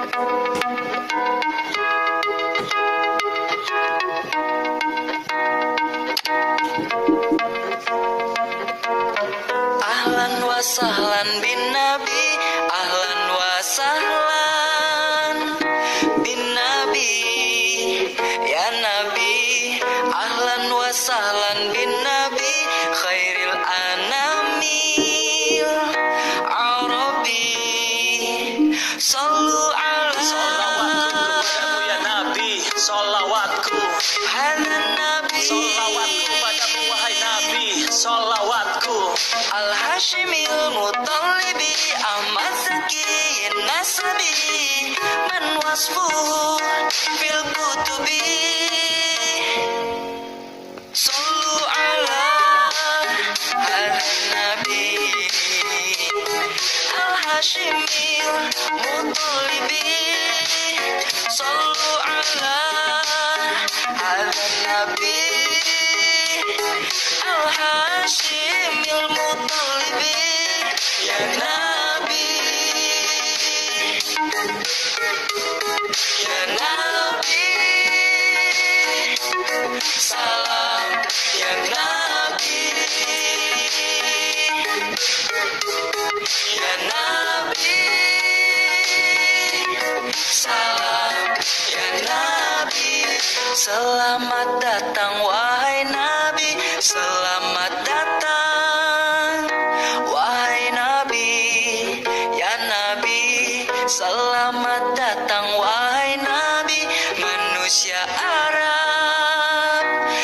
Ahlan wa sahlan bin Nabi, ahlan wa sahlan bin Nabi, ya Nabi. Ahlan wa sahlan bin Nabi, khairil anamil Arabi. Sallu ala Salawatku kepadamu ya Nabi, salawatku. halan Nabi, Salawatku padamu wahai Nabi, salawatku. Al-Hashimil Mutalibi, Ahmad Zaki Nasabi, man wasfuhu fil kutubi. Sallu ala halan Nabi, Al-Hashimil Mutalibi. Sallu ala halan Nabi, Al-Hashimil Mutalibi, ya Nabi, ya Nabi. Salam ya Nabi, ya Nabi. Salam ya Nabi. Selamat datang wahai Nabi, selamat datang wahai Nabi, ya Nabi. Selamat datang wahai Nabi, manusia Arab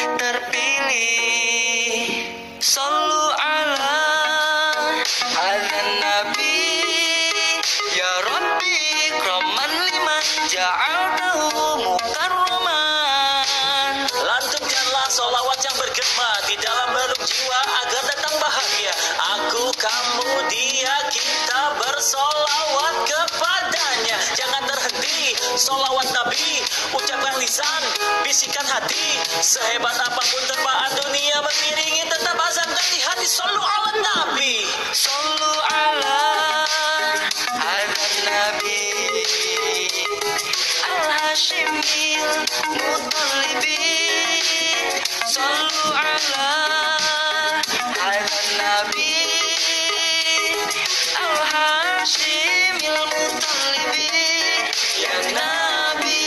terpilih. Sallu ala halan Nabi, ya Rabbi ikroman liman ja'altahu mukarraman. Lantunkanlah solawat yang bergema di dalam relung jiwa agar datang bahagia. Aku, kamu, dia, kita bersolawat kepadanya. Jangan terhenti, solawat Nabi, ucapkan lisan, bisikan hati. Sehebat apapun terpaan dunia mengiringi, tetap azan dan di hati. Sallu ala Nabi. Sallu ala halan Nabi, Al-Hashimil Mutalibi. Sallu ala halan Nabi, Al-Hashimil Mutalibi, ya Nabi,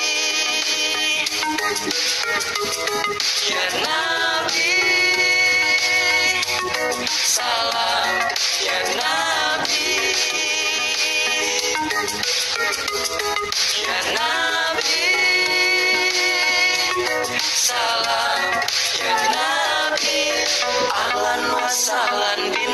ya Nabi. Salam ya Nabi, ya Nabi. Salam ya Nabi. Ahlan wa sahlan bin